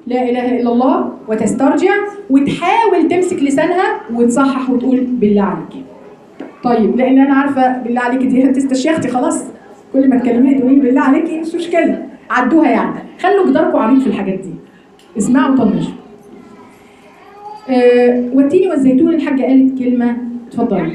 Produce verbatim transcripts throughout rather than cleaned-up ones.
لا اله الا الله وتسترجع وتحاول تمسك لسانها وتصحح وتقول بالله عليك. طيب لان انا عارفه بالله عليك دي انت استشيختي خلاص، كل ما تكلميني تقولي بالله عليك مش مشكله، عدوها يعني. خلوا جداركم عريض في الحاجات دي، اسمعوا وطنشوا. أه والتين والزيتون الحاجه قالت كلمه، اتفضلي.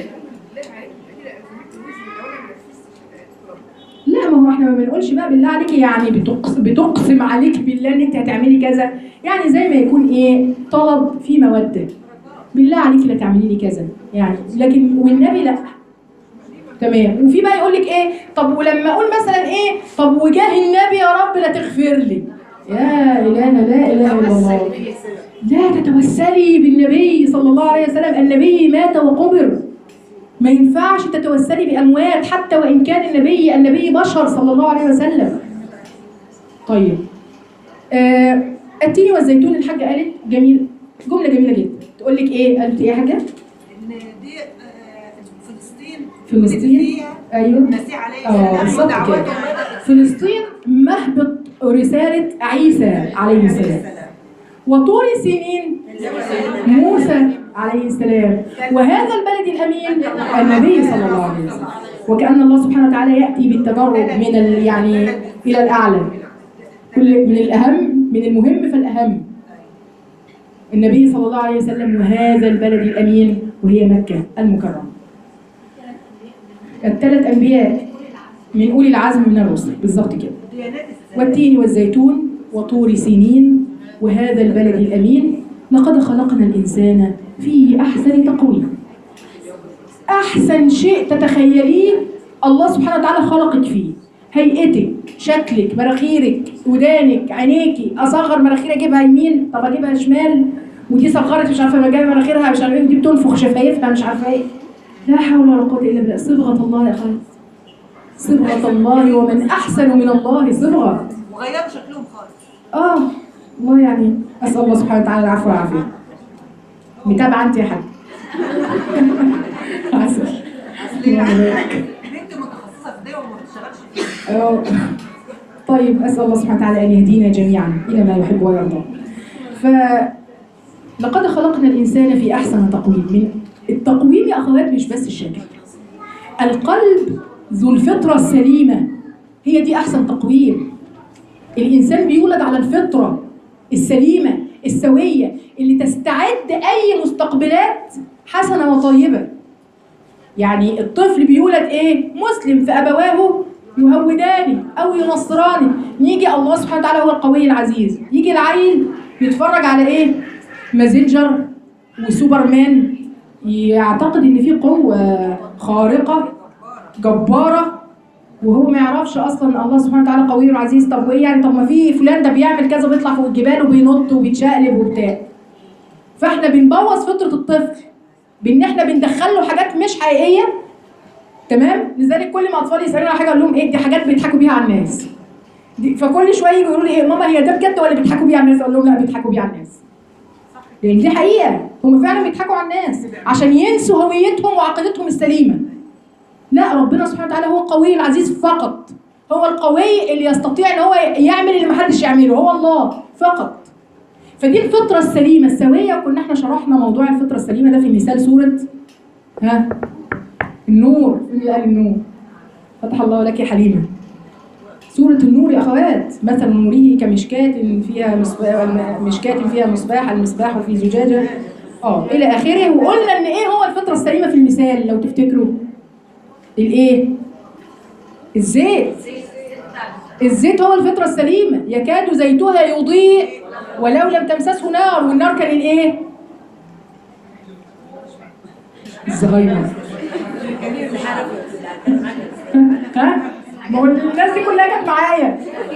لا ما هو احنا ما بنقولش بقى بالله عليكي يعني بتقسم, بتقسم عليك بالله ان انت هتعملي كذا، يعني زي ما يكون ايه طلب في موده، بالله عليكي لا تعملي لي كذا يعني، لكن والنبي لا. تمام. وفي بقى يقول لك ايه، طب ولما اقول مثلا ايه، طب وجاه النبي يا رب لا تغفر لي، يا اله لا اله الا الله، لا تتوسلي بالنبي صلى الله عليه وسلم، النبي مات وقبر، ما ينفعش تتوسلي بأموات حتى وإن كان النبي النبي بشر صلى الله عليه وسلم. طيب آه التين والزيتون الحاجة قالت جميل، جملة جميلة جدا، تقول لك إيه؟ قالت إيه يا حاجة؟ إن دي آه فلسطين فلسطين أيوه المسيح عليه اه بالظبط كده، فلسطين مهبط رسالة عيسى عليه السلام، وطور سنين موسى عليه السلام، وهذا البلد الأمين النبي صلى الله عليه وسلم. وكأن الله سبحانه وتعالى يأتي بالتدرج من يعني إلى الأعلى، كل من الأهم من المهم فالأهم النبي صلى الله عليه وسلم وهذا البلد الأمين وهي مكة المكرمة. الثلاث أنبياء من أولي العزم من الرسل بالظبط كده. والتين والزيتون وطور سينين وهذا البلد الأمين، لقد خلقنا الإنسان في أحسن تقويم. أحسن شيء تتخيليه الله سبحانه وتعالى خلقك فيه، هيئتك، شكلك، مناخيرك، ودانك، عينيكي. أصغر مناخير أجيبها يمين، طب أجيبها شمال، ودي صغرت مش عارفة بجيب مناخيرها مش عارفة إيه، ودي بتنفخ شفايفها مش عارفة إيه. لا حول ولا قوة إلا بالله، صبغة الله يا أخوان، صبغة الله، ومن أحسن من الله صبغة. وغيروا شكلهم خالص. آه والله يعني أسأل الله سبحانه وتعالى العفو والعافية. متابعة أنت يا حاج؟ عسل. بنت متخصصة في ده وما بتشتغلش فيها. آه طيب أسأل الله سبحانه وتعالى أن يهدينا جميعا إلى ما يحب ويرضى. فلقد خلقنا الإنسان في أحسن تقويم. من التقويم يا أخوات مش بس الشكل، القلب ذو الفطرة السليمة، هي دي أحسن تقويم. الإنسان بيولد على الفطرة السليمة السوية اللي تستعد أي مستقبلات حسنة وطيبة. يعني الطفل بيولد إيه؟ مسلم، فأبواه يهوداني أو ينصراني. يجي الله سبحانه وتعالى هو القوي العزيز، يجي العيل يتفرج على إيه؟ مازنجر وسوبرمان، يعتقد إن في قوة خارقة جبارة، وهو ما يعرفش اصلا الله سبحانه وتعالى قوي وعزيز. طب وايه يعني؟ طب ما في فلان ده بيعمل كذا، بيطلع فوق الجبال وبينط وبيتشقلب وبتاع. فاحنا بنبوظ فطره الطفل بان احنا بندخل له حاجات مش حقيقيه. تمام؟ لذلك كل ما اطفال يسالوني على حاجه اقول لهم ايه دي؟ حاجات بيضحكوا بيها على الناس. دي فكل شويه يجوا يقولوا لي ايه ماما هي ده بجد ولا بيضحكوا بيها على الناس؟ اقول لهم لا بيضحكوا بيها على الناس، لان دي حقيقه، هم فعلا بيضحكوا على الناس عشان ينسوا هويتهم وعقيدتهم السليمه. لا، ربنا سبحانه وتعالى هو القوي العزيز فقط، هو القوي اللي يستطيع ان هو يعمل اللي محدش يعمله، هو الله فقط. فدي الفطره السليمه السويه. وكنا احنا شرحنا موضوع الفطره السليمه ده في مثال سوره ها النور. مين اللي قال النور؟ فتح الله لك يا حليمه. سوره النور يا اخوات، مثل نوره كمشكاة فيها مصباح، مشكاة فيها مصباح، المصباح في زجاجه اه الى اخره. وقلنا ان ايه هو الفطره السليمه في المثال لو تفتكروا؟ الايه؟ الزيت. الزيت هو الفطره السليمه، يكاد زيتها يضيء ولو لم تمسسه نار. والنار كان الايه؟ الزهايمر. ها؟ ما هو الناس دي كلها كانت معايا.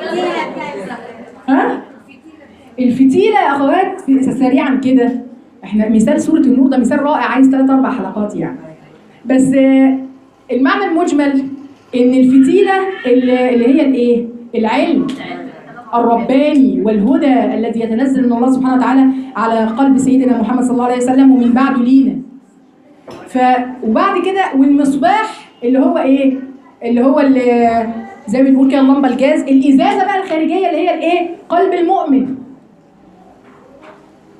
ها؟ الفتيله يا اخوات سريعا كده، احنا مثال سوره النور ده مثال رائع، عايز ثلاث اربع حلقات يعني. بس المعنى المجمل ان الفتيله اللي هي الايه؟ العلم الرباني والهدى الذي يتنزل من الله سبحانه وتعالى على قلب سيدنا محمد صلى الله عليه وسلم ومن بعده لينا. ف وبعد كده والمصباح اللي هو ايه؟ اللي هو اللي زي ما بنقول كده اللمبه الجاز، الازازه بقى الخارجيه اللي هي الايه؟ قلب المؤمن.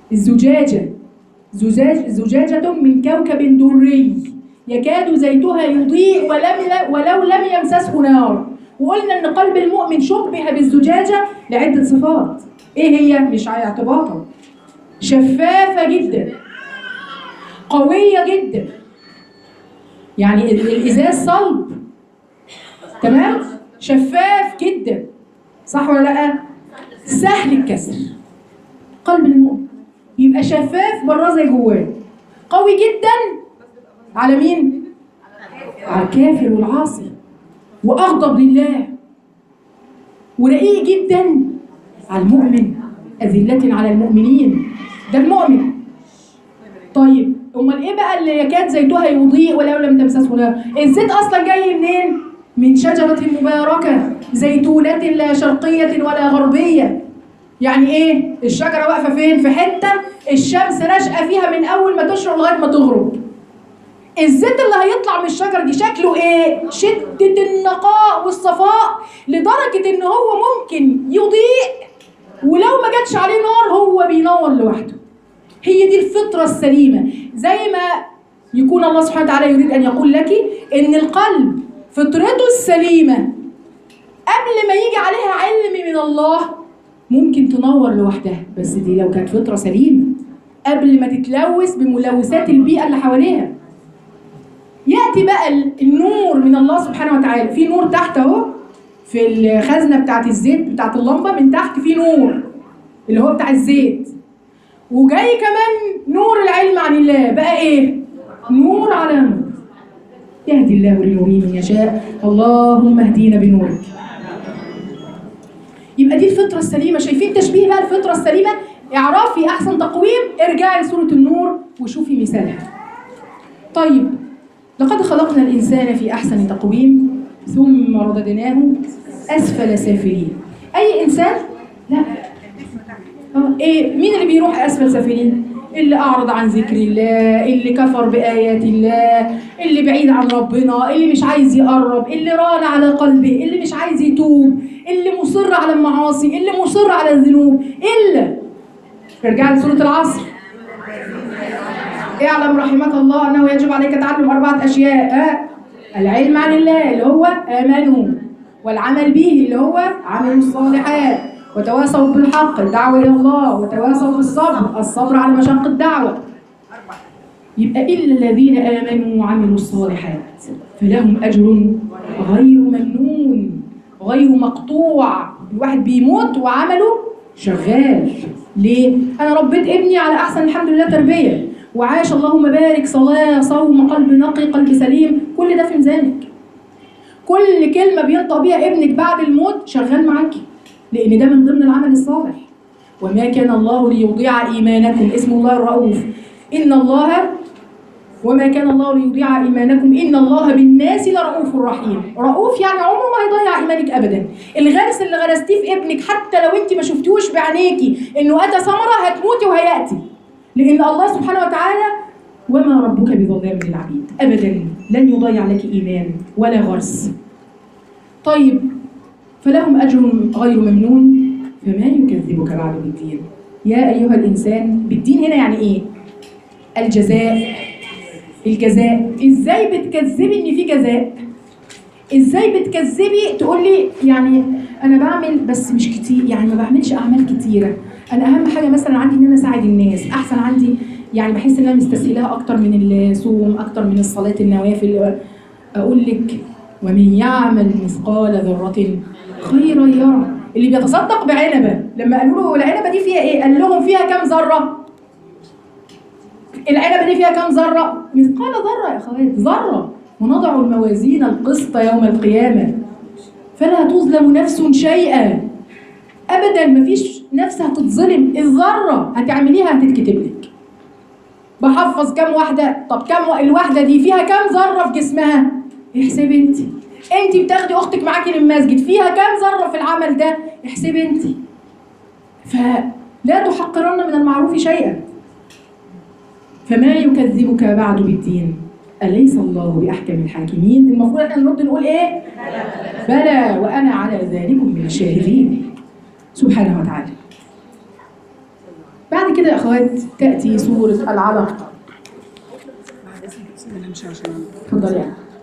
الزجاجة زجاج زجاجة من كوكب دري يكاد زيتها يضيء ولم ولو لم يمسسه نار. وقلنا ان قلب المؤمن شبه بالزجاجة لعدة صفات. ايه هي؟ مش اعتباطا، شفافة جدا، قوية جدا، يعني الازاز صلب، تمام، شفاف جدا، صح ولا لا؟ سهل الكسر. قلب المؤمن يبقى شفاف بره زي جواه، قوي جدا على مين؟ على الكافر والعاصي، واغضب لله، ورقيق جدا على المؤمن، أذلة على المؤمنين. ده المؤمن. طيب امال ايه بقى اللي يكاد زيتها يضيء ولو لم تمسسه نار؟ الزيت اصلا جاي منين؟ من شجرة مباركة زيتونة لا شرقية ولا غربية. يعني ايه؟ الشجرة واقفة فين؟ في حتة الشمس ناشئة فيها من اول ما تشرق لغاية ما تغرب. الزيت اللي هيطلع من الشجرة دي شكله ايه؟ شدة النقاء والصفاء لدرجة ان هو ممكن يضيء ولو ما جاتش عليه نار هو بينور لوحده. هي دي الفطرة السليمة. زي ما يكون الله سبحانه وتعالى يريد أن يقول لك إن القلب فطرته السليمة قبل ما يجي عليها علم من الله ممكن تنور لوحدها، بس دي لو كانت فطرة سليمة قبل ما تتلوث بملوثات البيئة اللي حواليها. يأتي بقى النور من الله سبحانه وتعالى. في نور تحت اهو في الخزنة بتاعت الزيت بتاعت اللمبة، من تحت في نور اللي هو بتاع الزيت، وجاي كمان نور العلم عن الله. بقى ايه؟ نور على نور. يهدي الله لنوره من يشاء. اللهم اهدينا بنورك. يبقى دي الفطرة السليمة. شايفين تشبيه بقى الفطرة السليمة؟ اعرفي احسن تقويم، ارجعي لسورة النور وشوفي مثالها. طيب، لقد خلقنا الانسان في احسن تقويم ثم رددناه اسفل سافلين. اي انسان؟ لا. ايه؟ مين اللي بيروح اسفل سافلين؟ اللي اعرض عن ذكر الله، اللي كفر بايات الله، اللي بعيد عن ربنا، اللي مش عايز يقرب، اللي ران على قلبه، اللي مش عايز يتوب، اللي مصر على المعاصي، اللي مصر على الذنوب. الا ارجع لسوره العصر. اعلم رحمك الله انه يجب عليك تعلم اربعه اشياء. ها؟ العلم عن الله اللي هو امنوا، والعمل به اللي هو عملوا الصالحات، وتواصوا بالحق الدعوة إلى الله، وتواصوا بالصبر الصبر على مشاق الدعوة. يبقى إلا الذين آمنوا وعملوا الصالحات فلهم أجر غير ممنون غير مقطوع. الواحد بيموت وعمله شغال. ليه؟ أنا ربيت ابني على أحسن الحمد لله تربية، وعاش اللهم بارك، صلاة، صوم، قلب نقي، قلب سليم، كل ده في ميزانك. كل كلمة بينطق بيها ابنك بعد الموت شغال معاكي، لأن ده من ضمن العمل الصالح. وما كان الله ليضيع إيمانكم، اسم الله الرؤوف. إن الله وما كان الله ليضيع إيمانكم إن الله بالناس لرؤوف رحيم. رؤوف يعني عمره ما هيضيع إيمانك أبدا. الغرس اللي غرستيه في ابنك حتى لو أنت ما شفتوش بعينيكي إنه أتى ثمرة، هتموتي وهيأتي، لأن الله سبحانه وتعالى وما ربك بظلام للعبيد، أبدا لن يضيع لك إيمان ولا غرس. طيب، فلهم أجر غير ممنون فما يكذبك بعد بالدين. يا أيها الإنسان، بالدين هنا يعني إيه؟ الجزاء. الجزاء. إزاي بتكذبي إن في جزاء؟ إزاي بتكذبي تقولي يعني أنا بعمل بس مش كتير، يعني ما بعملش أعمال كتيرة، أنا أهم حاجة مثلا عندي إن أنا أساعد الناس، أحسن عندي يعني بحس إن أنا مستسهلها أكتر من الصوم، أكتر من الصلاة النوافل. أقول لك ومن يعمل مثقال ذرة خيرا يرى. اللي بيتصدق بعنبه لما قالوا له العنبه دي فيها ايه؟ قال لهم فيها كام ذره؟ العنبه دي فيها كام ذره؟ مثقال ذره يا اخوات، ذره. ونضع الموازين القسط يوم القيامه فلا تظلم نفس شيئا. ابدا، مفيش نفس هتتظلم. الذره هتعمليها هتتكتب لك. بحفظ كام واحده؟ طب كام الواحده دي فيها كام ذره في جسمها؟ احسبي انت. انت بتاخدي اختك معاكي للمسجد، فيها كام ذره في العمل ده؟ احسبي انت. فلا تحقرن من المعروف شيئا. فما يكذبك بعد بالدين اليس الله باحكم الحاكمين. المفروض احنا نرد نقول ايه؟ بلى وانا على ذلكم من الشاهدين سبحانه وتعالى. بعد بعد كده يا اخوات تاتي سوره العلق. اتفضلي يعني.